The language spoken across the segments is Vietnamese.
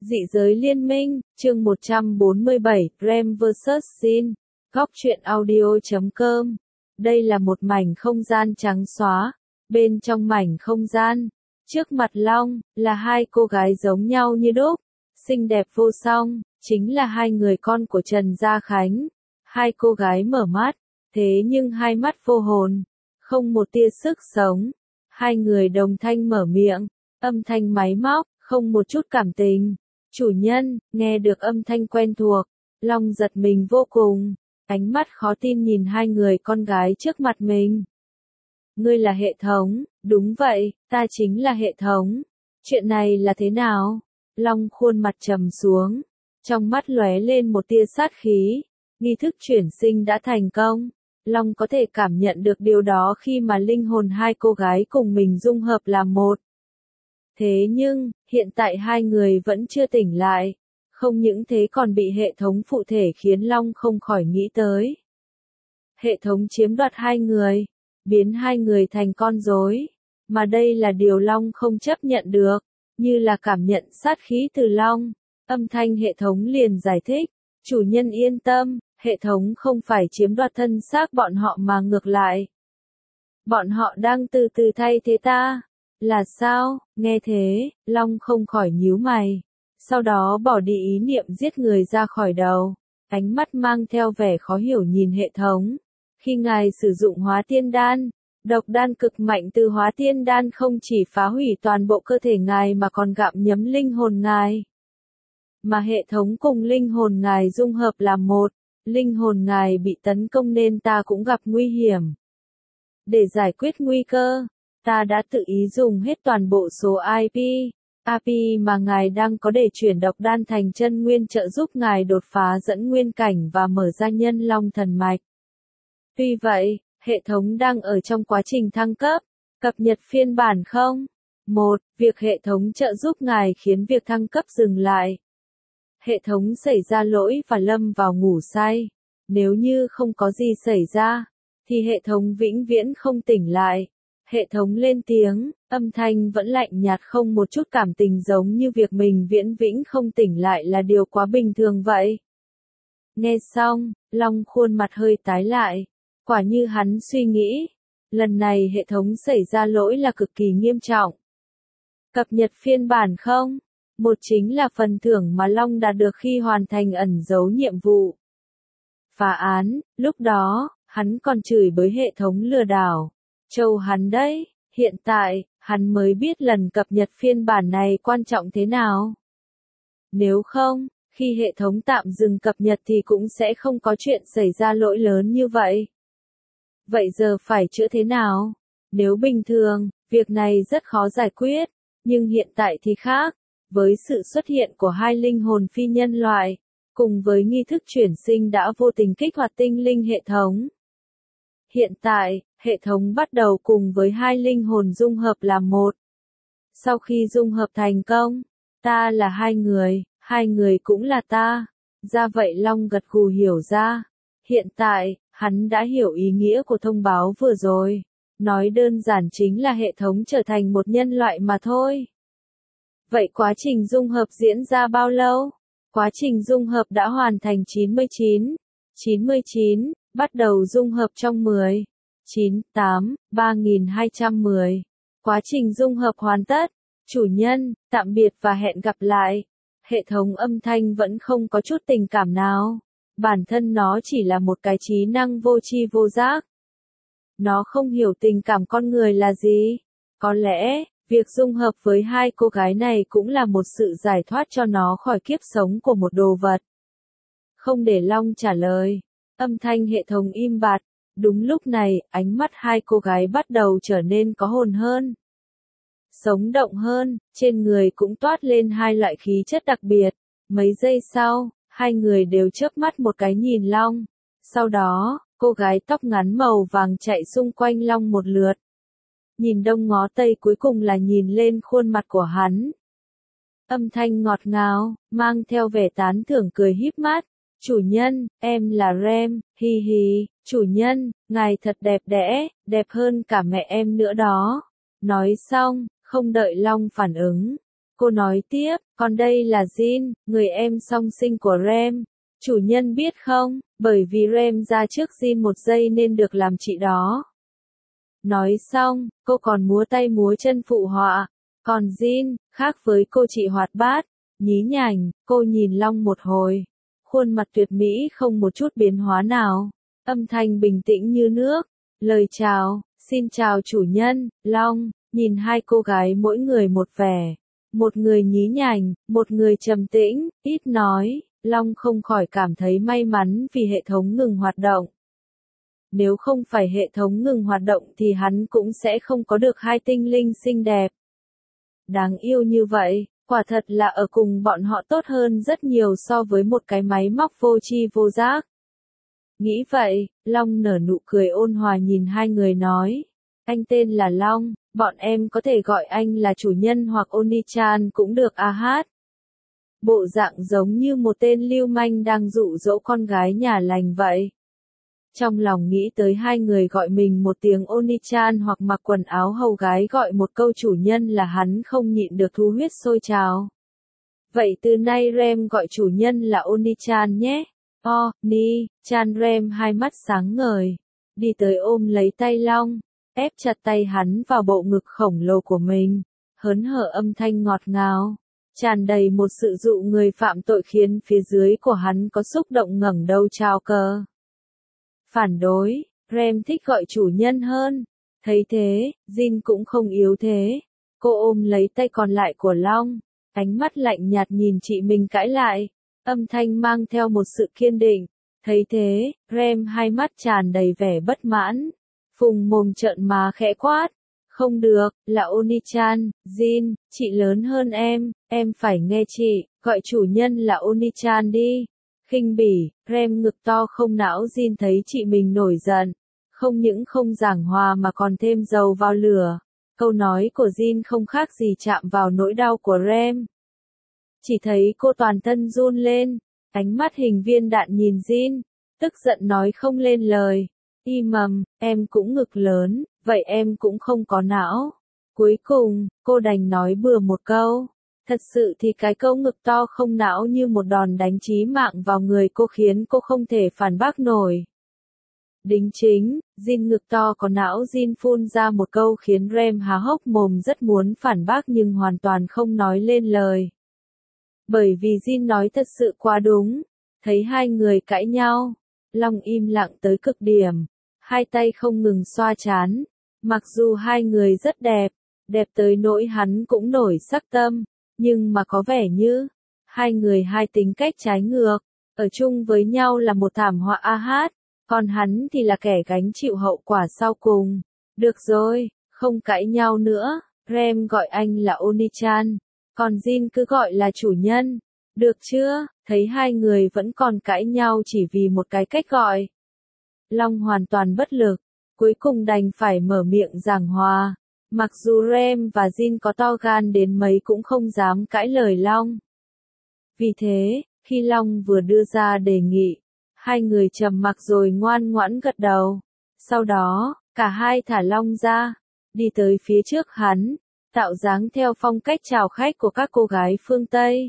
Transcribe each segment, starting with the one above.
Dị giới liên minh, chương 147, Rem vs. Jin. Góc truyện audio.com. Đây là một mảnh không gian trắng xóa. Bên trong mảnh không gian, trước mặt Long, là hai cô gái giống nhau như đúc. Xinh đẹp vô song, chính là hai người con của Trần Gia Khánh. Hai cô gái mở mắt, thế nhưng hai mắt vô hồn, không một tia sức sống. Hai người đồng thanh mở miệng, âm thanh máy móc, không một chút cảm tình. Chủ nhân, nghe được âm thanh quen thuộc, Long giật mình vô cùng, ánh mắt khó tin nhìn hai người con gái trước mặt mình. Ngươi là hệ thống, đúng vậy, ta chính là hệ thống. Chuyện này là thế nào? Long khuôn mặt trầm xuống, trong mắt lóe lên một tia sát khí. Nghi thức chuyển sinh đã thành công. Long có thể cảm nhận được điều đó khi mà linh hồn hai cô gái cùng mình dung hợp làm một. Thế nhưng, hiện tại hai người vẫn chưa tỉnh lại. Không những thế còn bị hệ thống phụ thể khiến Long không khỏi nghĩ tới. Hệ thống chiếm đoạt hai người, biến hai người thành con rối. Mà đây là điều Long không chấp nhận được, như là cảm nhận sát khí từ Long. Âm thanh hệ thống liền giải thích, chủ nhân yên tâm, hệ thống không phải chiếm đoạt thân xác bọn họ mà ngược lại. Bọn họ đang từ từ thay thế ta. Là sao? Nghe thế, Long không khỏi nhíu mày. Sau đó bỏ đi ý niệm giết người ra khỏi đầu. Ánh mắt mang theo vẻ khó hiểu nhìn hệ thống. Khi ngài sử dụng hóa tiên đan, độc đan cực mạnh từ hóa tiên đan không chỉ phá hủy toàn bộ cơ thể ngài mà còn gặm nhấm linh hồn ngài. Mà hệ thống cùng linh hồn ngài dung hợp làm một, linh hồn ngài bị tấn công nên ta cũng gặp nguy hiểm. Để giải quyết nguy cơ, ta đã tự ý dùng hết toàn bộ số IP mà ngài đang có để chuyển độc đan thành chân nguyên trợ giúp ngài đột phá dẫn nguyên cảnh và mở ra nhân long thần mạch. Tuy vậy, hệ thống đang ở trong quá trình thăng cấp, cập nhật phiên bản không? 1. Việc hệ thống trợ giúp ngài khiến việc thăng cấp dừng lại. Hệ thống xảy ra lỗi và lâm vào ngủ say. Nếu như không có gì xảy ra, thì hệ thống vĩnh viễn không tỉnh lại. Hệ thống lên tiếng, âm thanh vẫn lạnh nhạt không một chút cảm tình giống như việc mình viễn vĩnh không tỉnh lại là điều quá bình thường vậy. Nghe xong, Long khuôn mặt hơi tái lại. Quả như hắn suy nghĩ, lần này hệ thống xảy ra lỗi là cực kỳ nghiêm trọng. Cập nhật phiên bản không? Một chính là phần thưởng mà Long đạt được khi hoàn thành ẩn dấu nhiệm vụ. Phá án, lúc đó, hắn còn chửi bới hệ thống lừa đảo. Châu hắn đấy, hiện tại, hắn mới biết lần cập nhật phiên bản này quan trọng thế nào. Nếu không, khi hệ thống tạm dừng cập nhật thì cũng sẽ không có chuyện xảy ra lỗi lớn như vậy. Vậy giờ phải chữa thế nào? Nếu bình thường, việc này rất khó giải quyết, nhưng hiện tại thì khác. Với sự xuất hiện của hai linh hồn phi nhân loại, cùng với nghi thức chuyển sinh đã vô tình kích hoạt tinh linh hệ thống. Hiện tại, hệ thống bắt đầu cùng với hai linh hồn dung hợp làm một. Sau khi dung hợp thành công, ta là hai người cũng là ta. Ra vậy Long gật gù hiểu ra. Hiện tại, hắn đã hiểu ý nghĩa của thông báo vừa rồi. Nói đơn giản chính là hệ thống trở thành một nhân loại mà thôi. Vậy quá trình dung hợp diễn ra bao lâu? Quá trình dung hợp đã hoàn thành 99, bắt đầu dung hợp trong 10, 9, 8, 3210. Quá trình dung hợp hoàn tất. Chủ nhân, tạm biệt và hẹn gặp lại. Hệ thống âm thanh vẫn không có chút tình cảm nào. Bản thân nó chỉ là một cái trí năng vô tri vô giác. Nó không hiểu tình cảm con người là gì. Có lẽ, việc dung hợp với hai cô gái này cũng là một sự giải thoát cho nó khỏi kiếp sống của một đồ vật. Không để Long trả lời, âm thanh hệ thống im bặt. Đúng lúc này, ánh mắt hai cô gái bắt đầu trở nên có hồn hơn. Sống động hơn, trên người cũng toát lên hai loại khí chất đặc biệt. Mấy giây sau, hai người đều chớp mắt một cái nhìn Long. Sau đó, cô gái tóc ngắn màu vàng chạy xung quanh Long một lượt. Nhìn đông ngó tây cuối cùng là nhìn lên khuôn mặt của hắn. Âm thanh ngọt ngào, mang theo vẻ tán thưởng cười híp mắt. Chủ nhân, em là Rem, hi hi, chủ nhân, ngài thật đẹp đẽ, đẹp hơn cả mẹ em nữa đó. Nói xong, không đợi Long phản ứng, Cô nói tiếp, còn đây là Jin, người em song sinh của Rem. Chủ nhân biết không, bởi vì Rem ra trước Jin một giây nên được làm chị đó. Nói xong, cô còn múa tay múa chân phụ họa. Còn Jin, khác với cô chị hoạt bát, nhí nhảnh, cô nhìn Long một hồi. Khuôn mặt tuyệt mỹ không một chút biến hóa nào. Âm thanh bình tĩnh như nước. Lời chào, xin chào chủ nhân, Long, nhìn hai cô gái mỗi người một vẻ. Một người nhí nhảnh, một người trầm tĩnh, ít nói, Long không khỏi cảm thấy may mắn vì hệ thống ngừng hoạt động. Nếu không phải hệ thống ngừng hoạt động thì hắn cũng sẽ không có được hai tinh linh xinh đẹp. Đáng yêu như vậy, quả thật là ở cùng bọn họ tốt hơn rất nhiều so với một cái máy móc vô tri vô giác. Nghĩ vậy, Long nở nụ cười ôn hòa nhìn hai người nói. Anh tên là Long, bọn em có thể gọi anh là chủ nhân hoặc Oni-chan cũng được à hát. Bộ dạng giống như một tên lưu manh đang dụ dỗ con gái nhà lành vậy. Trong lòng nghĩ tới hai người gọi mình một tiếng Oni-chan hoặc mặc quần áo hầu gái gọi một câu chủ nhân là hắn không nhịn được thu huyết sôi trào. Vậy từ nay Rem gọi chủ nhân là Oni-chan nhé. Chan Rem hai mắt sáng ngời. Đi tới ôm lấy tay Long, ép chặt tay hắn vào bộ ngực khổng lồ của mình. Hớn hở âm thanh ngọt ngào, tràn đầy một sự dụ người phạm tội khiến phía dưới của hắn có xúc động ngẩng đầu chào cờ. Phản đối, Rem thích gọi chủ nhân hơn. Thấy thế, Jin cũng không yếu thế. Cô ôm lấy tay còn lại của Long, ánh mắt lạnh nhạt nhìn chị mình cãi lại. Âm thanh mang theo một sự kiên định. Thấy thế, Rem hai mắt tràn đầy vẻ bất mãn. Phùng mồm trợn má khẽ quát. Không được, là Oni-chan, Jin, chị lớn hơn em phải nghe chị, gọi chủ nhân là Oni-chan đi. Khinh bỉ, Rem ngực to không não Jin thấy chị mình nổi giận. Không những không giảng hòa mà còn thêm dầu vào lửa. Câu nói của Jin không khác gì chạm vào nỗi đau của Rem. Chỉ thấy cô toàn thân run lên, ánh mắt hình viên đạn nhìn Jin, tức giận nói không lên lời. Em cũng ngực lớn, vậy em cũng không có não. Cuối cùng, cô đành nói bừa một câu. Thật sự thì cái câu ngực to không não như một đòn đánh chí mạng vào người cô khiến cô không thể phản bác nổi. Đính chính, Jin ngực to có não Jin phun ra một câu khiến Rem há hốc mồm rất muốn phản bác nhưng hoàn toàn không nói lên lời. Bởi vì Jin nói thật sự quá đúng. Thấy hai người cãi nhau, Long im lặng tới cực điểm. Hai tay không ngừng xoa trán. Mặc dù hai người rất đẹp, đẹp tới nỗi hắn cũng nổi sắc tâm, nhưng mà có vẻ như hai người hai tính cách trái ngược, ở chung với nhau là một thảm họa a hát, còn hắn thì là kẻ gánh chịu hậu quả sau cùng. Được rồi, không cãi nhau nữa, Rem gọi anh là Oni-chan, còn Jin cứ gọi là chủ nhân. Được chưa? Thấy hai người vẫn còn cãi nhau chỉ vì một cái cách gọi. Long hoàn toàn bất lực, cuối cùng đành phải mở miệng giảng hòa. Mặc dù Rem và Jin có to gan đến mấy cũng không dám cãi lời Long. Vì thế, khi Long vừa đưa ra đề nghị, hai người trầm mặc rồi ngoan ngoãn gật đầu. Sau đó, cả hai thả Long ra, đi tới phía trước hắn, tạo dáng theo phong cách chào khách của các cô gái phương Tây.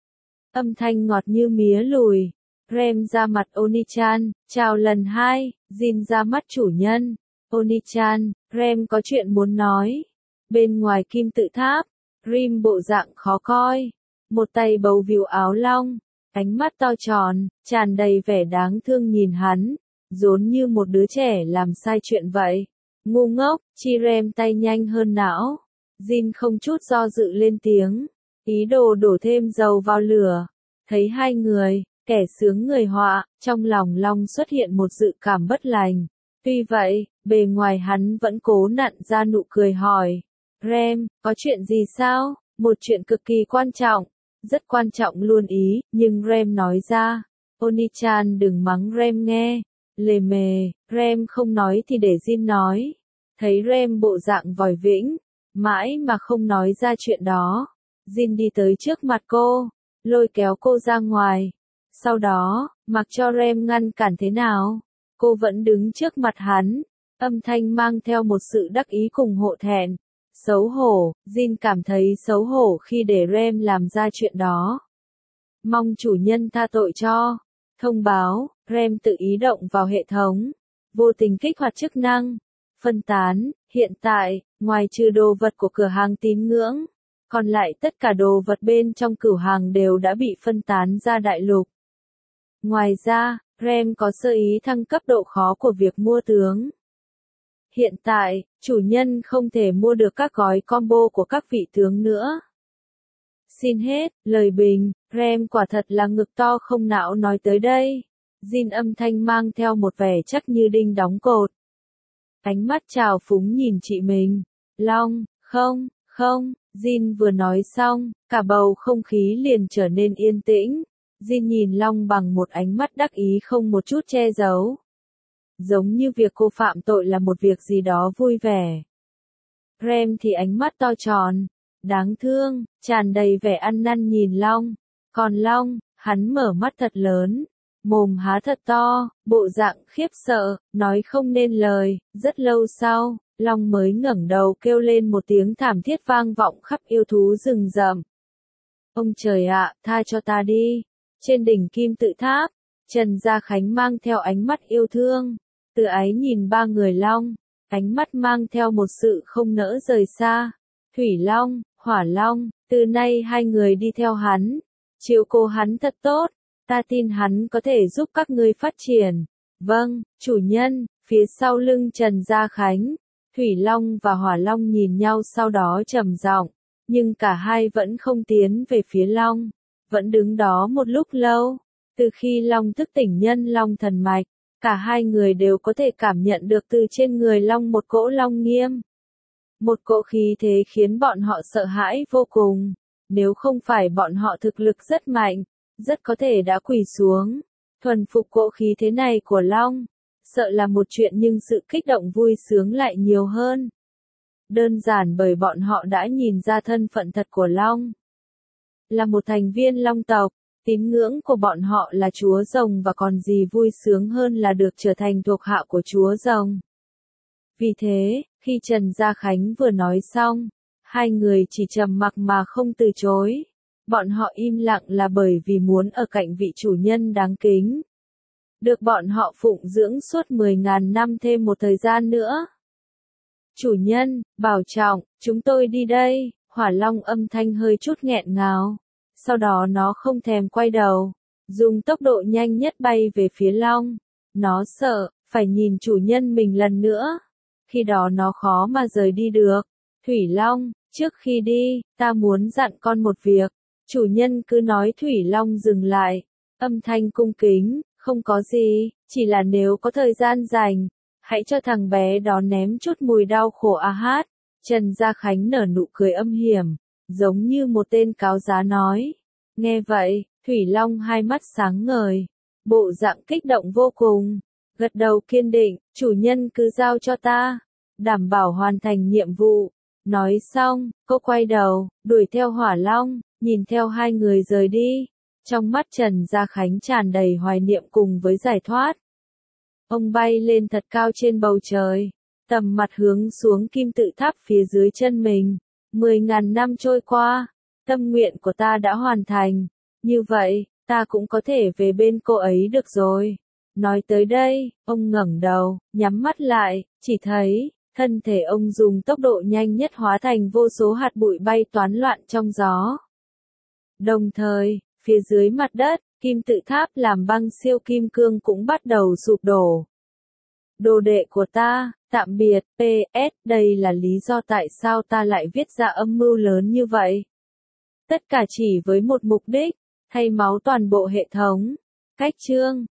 Âm thanh ngọt như mía lùi. Rem ra mặt Oni-chan, chào lần hai, Jin ra mắt chủ nhân. Oni-chan, Rem có chuyện muốn nói. Bên ngoài kim tự tháp, Rim bộ dạng khó coi. Một tay bấu víu áo Long, ánh mắt to tròn, tràn đầy vẻ đáng thương nhìn hắn, giống như một đứa trẻ làm sai chuyện vậy. Ngu ngốc, chi Rem tay nhanh hơn não. Jin không chút do dự lên tiếng, ý đồ đổ thêm dầu vào lửa. Thấy hai người, kẻ sướng người họa, trong lòng Long xuất hiện một dự cảm bất lành. Tuy vậy, bề ngoài hắn vẫn cố nặn ra nụ cười hỏi. Rem, có chuyện gì sao? Một chuyện cực kỳ quan trọng. Rất quan trọng luôn ý, nhưng Rem nói ra. Oni-chan đừng mắng Rem nghe. Lề mề, Rem không nói thì để Jin nói. Thấy Rem bộ dạng vòi vĩnh, mãi mà không nói ra chuyện đó. Jin đi tới trước mặt cô, lôi kéo cô ra ngoài. Sau đó, mặc cho Rem ngăn cản thế nào, cô vẫn đứng trước mặt hắn, âm thanh mang theo một sự đắc ý cùng hổ thẹn. Xấu hổ, Jin cảm thấy xấu hổ khi để Rem làm ra chuyện đó. Mong chủ nhân tha tội cho. Thông báo, Rem tự ý động vào hệ thống. Vô tình kích hoạt chức năng. Phân tán, hiện tại, ngoài trừ đồ vật của cửa hàng tín ngưỡng, còn lại tất cả đồ vật bên trong cửa hàng đều đã bị phân tán ra đại lục. Ngoài ra, Rem có sơ ý thăng cấp độ khó của việc mua tướng. Hiện tại, chủ nhân không thể mua được các gói combo của các vị tướng nữa. Xin hết, lời bình, Rem quả thật là ngực to không não nói tới đây. Jin âm thanh mang theo một vẻ chắc như đinh đóng cột. Ánh mắt trào phúng nhìn chị mình. Long, không, Jin vừa nói xong, cả bầu không khí liền trở nên yên tĩnh. Jin nhìn Long bằng một ánh mắt đắc ý không một chút che giấu. Giống như việc cô phạm tội là một việc gì đó vui vẻ. Rem thì ánh mắt to tròn, đáng thương, tràn đầy vẻ ăn năn nhìn Long. Còn Long, hắn mở mắt thật lớn, mồm há thật to, bộ dạng khiếp sợ, nói không nên lời. Rất lâu sau, Long mới ngẩng đầu kêu lên một tiếng thảm thiết vang vọng khắp yêu thú rừng rậm. Ông trời ạ, tha cho ta đi. Trên đỉnh kim tự tháp, Trần Gia Khánh mang theo ánh mắt yêu thương, tự ái nhìn ba người Long, ánh mắt mang theo một sự không nỡ rời xa. Thủy Long, Hỏa Long, từ nay hai người đi theo hắn, chiếu cố hắn thật tốt, ta tin hắn có thể giúp các ngươi phát triển. Vâng, chủ nhân. Phía sau lưng Trần Gia Khánh, Thủy Long và Hỏa Long nhìn nhau sau đó trầm giọng, nhưng cả hai vẫn không tiến về phía Long, vẫn đứng đó một lúc lâu. Từ khi Long thức tỉnh nhân Long thần mạch, cả hai người đều có thể cảm nhận được từ trên người Long một cỗ Long nghiêm. Một cỗ khí thế khiến bọn họ sợ hãi vô cùng. Nếu không phải bọn họ thực lực rất mạnh, rất có thể đã quỳ xuống. Thuần phục cỗ khí thế này của Long, sợ là một chuyện nhưng sự kích động vui sướng lại nhiều hơn. Đơn giản bởi bọn họ đã nhìn ra thân phận thật của Long. Là một thành viên Long tộc, tín ngưỡng của bọn họ là chúa rồng và còn gì vui sướng hơn là được trở thành thuộc hạ của chúa rồng. Vì thế, khi Trần Gia Khánh vừa nói xong, hai người chỉ trầm mặc mà không từ chối. Bọn họ im lặng là bởi vì muốn ở cạnh vị chủ nhân đáng kính. Được bọn họ phụng dưỡng suốt 10.000 năm thêm một thời gian nữa. Chủ nhân, bảo trọng, chúng tôi đi đây. Hỏa Long âm thanh hơi chút nghẹn ngào. Sau đó nó không thèm quay đầu, dùng tốc độ nhanh nhất bay về phía Long. Nó sợ, phải nhìn chủ nhân mình lần nữa. Khi đó nó khó mà rời đi được. Thủy Long, trước khi đi, ta muốn dặn con một việc. Chủ nhân cứ nói. Thủy Long dừng lại, âm thanh cung kính, không có gì, chỉ là nếu có thời gian rảnh, hãy cho thằng bé đó ném chút mùi đau khổ a hát. Trần Gia Khánh nở nụ cười âm hiểm, giống như một tên cáo giá nói. Nghe vậy, Thủy Long hai mắt sáng ngời, bộ dạng kích động vô cùng, gật đầu kiên định, chủ nhân cứ giao cho ta, đảm bảo hoàn thành nhiệm vụ. Nói xong, cô quay đầu, đuổi theo Hỏa Long, nhìn theo hai người rời đi. Trong mắt Trần Gia Khánh tràn đầy hoài niệm cùng với giải thoát. Ông bay lên thật cao trên bầu trời, tầm mặt hướng xuống kim tự tháp phía dưới chân mình. 10.000 năm trôi qua, tâm nguyện của ta đã hoàn thành. Như vậy, ta cũng có thể về bên cô ấy được rồi. Nói tới đây, ông ngẩng đầu, nhắm mắt lại, chỉ thấy, thân thể ông dùng tốc độ nhanh nhất hóa thành vô số hạt bụi bay toán loạn trong gió. Đồng thời, phía dưới mặt đất, kim tự tháp làm băng siêu kim cương cũng bắt đầu sụp đổ. Đồ đệ của ta, tạm biệt, PS, đây là lý do tại sao ta lại viết ra âm mưu lớn như vậy. Tất cả chỉ với một mục đích, thay máu toàn bộ hệ thống. Cách chương